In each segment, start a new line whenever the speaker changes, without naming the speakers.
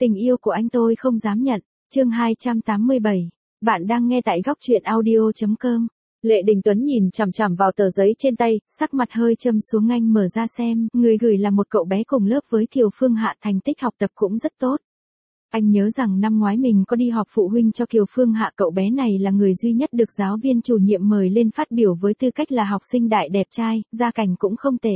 Tình yêu của anh tôi không dám nhận. Chương 287. Bạn đang nghe tại góc truyện audio.com. Lệ Đình Tuấn nhìn chằm chằm vào tờ giấy trên tay, sắc mặt hơi châm xuống, anh mở ra xem, người gửi là một cậu bé cùng lớp với Kiều Phương Hạ, thành tích học tập cũng rất tốt. Anh nhớ rằng năm ngoái mình có đi họp phụ huynh cho Kiều Phương Hạ, cậu bé này là người duy nhất được giáo viên chủ nhiệm mời lên phát biểu với tư cách là học sinh đại đẹp trai, gia cảnh cũng không tệ.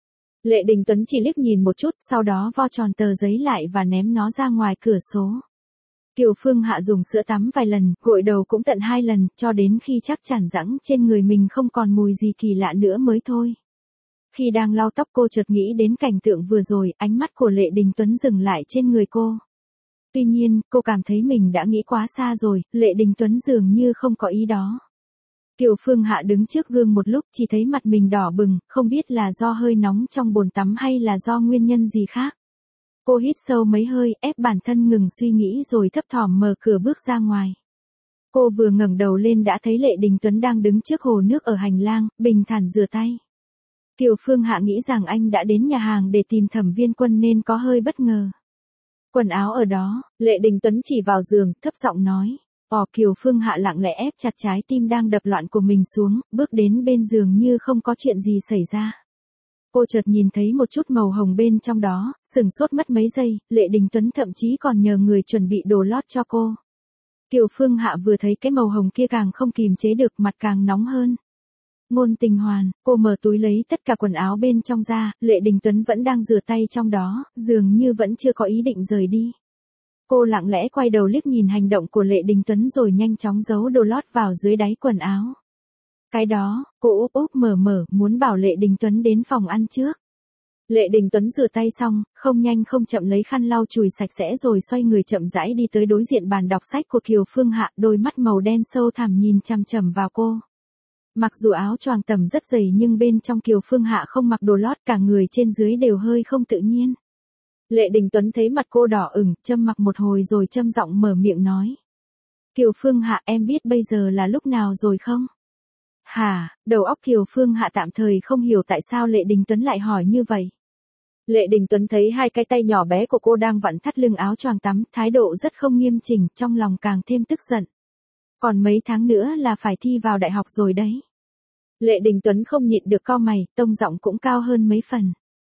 Lệ Đình Tuấn chỉ liếc nhìn một chút, sau đó vo tròn tờ giấy lại và ném nó ra ngoài cửa sổ. Kiều Phương Hạ dùng sữa tắm vài lần, gội đầu cũng tận 2 lần, cho đến khi chắc chắn rằng trên người mình không còn mùi gì kỳ lạ nữa mới thôi. Khi đang lau tóc cô chợt nghĩ đến cảnh tượng vừa rồi, ánh mắt của Lệ Đình Tuấn dừng lại trên người cô. Tuy nhiên, cô cảm thấy mình đã nghĩ quá xa rồi, Lệ Đình Tuấn dường như không có ý đó. Kiều Phương Hạ đứng trước gương một lúc, chỉ thấy mặt mình đỏ bừng, không biết là do hơi nóng trong bồn tắm hay là do nguyên nhân gì khác. Cô hít sâu mấy hơi, ép bản thân ngừng suy nghĩ rồi thấp thỏm mở cửa bước ra ngoài. Cô vừa ngẩng đầu lên đã thấy Lệ Đình Tuấn đang đứng trước hồ nước ở hành lang, bình thản rửa tay. Kiều Phương Hạ nghĩ rằng anh đã đến nhà hàng để tìm Thẩm Viên Quân nên có hơi bất ngờ. Quần áo ở đó, Lệ Đình Tuấn chỉ vào giường, thấp giọng nói. Kiều Phương Hạ lặng lẽ ép chặt trái tim đang đập loạn của mình xuống, bước đến bên giường như không có chuyện gì xảy ra. Cô chợt nhìn thấy một chút màu hồng bên trong đó, sửng sốt mất mấy giây, Lệ Đình Tuấn thậm chí còn nhờ người chuẩn bị đồ lót cho cô. Kiều Phương Hạ vừa thấy cái màu hồng kia càng không kìm chế được, mặt càng nóng hơn. Ngôn Tình Hoàn, cô mở túi lấy tất cả quần áo bên trong ra, Lệ Đình Tuấn vẫn đang rửa tay trong đó, dường như vẫn chưa có ý định rời đi. Cô lặng lẽ quay đầu liếc nhìn hành động của Lệ Đình Tuấn rồi nhanh chóng giấu đồ lót vào dưới đáy quần áo. Cái đó, cô úp úp mở, muốn bảo Lệ Đình Tuấn đến phòng ăn trước. Lệ Đình Tuấn rửa tay xong, không nhanh không chậm lấy khăn lau chùi sạch sẽ rồi xoay người chậm rãi đi tới đối diện bàn đọc sách của Kiều Phương Hạ, đôi mắt màu đen sâu thẳm nhìn chằm chằm vào cô. Mặc dù áo choàng tầm rất dày nhưng bên trong Kiều Phương Hạ không mặc đồ lót, cả người trên dưới đều hơi không tự nhiên. Lệ Đình Tuấn thấy mặt cô đỏ ửng, châm mặc một hồi rồi châm giọng mở miệng nói. Kiều Phương Hạ, em biết bây giờ là lúc nào rồi không? Hả, đầu óc Kiều Phương Hạ tạm thời không hiểu tại sao Lệ Đình Tuấn lại hỏi như vậy. Lệ Đình Tuấn thấy hai cái tay nhỏ bé của cô đang vặn thắt lưng áo choàng tắm, thái độ rất không nghiêm chỉnh, trong lòng càng thêm tức giận. Còn mấy tháng nữa là phải thi vào đại học rồi đấy. Lệ Đình Tuấn không nhịn được cau mày, tông giọng cũng cao hơn mấy phần.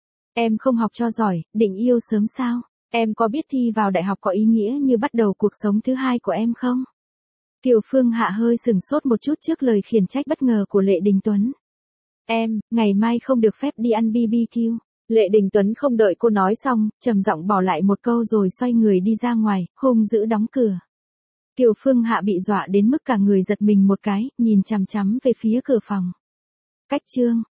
Em không học cho giỏi, định yêu sớm sao? Em có biết thi vào đại học có ý nghĩa như bắt đầu cuộc sống thứ hai của em không? Kiều Phương Hạ hơi sửng sốt một chút trước lời khiển trách bất ngờ của Lệ Đình Tuấn. Em, ngày mai không được phép đi ăn BBQ. Lệ Đình Tuấn không đợi cô nói xong, trầm giọng bỏ lại một câu rồi xoay người đi ra ngoài, hung dữ đóng cửa. Kiều Phương Hạ bị dọa đến mức cả người giật mình một cái, nhìn chằm chằm về phía cửa phòng. Cách chương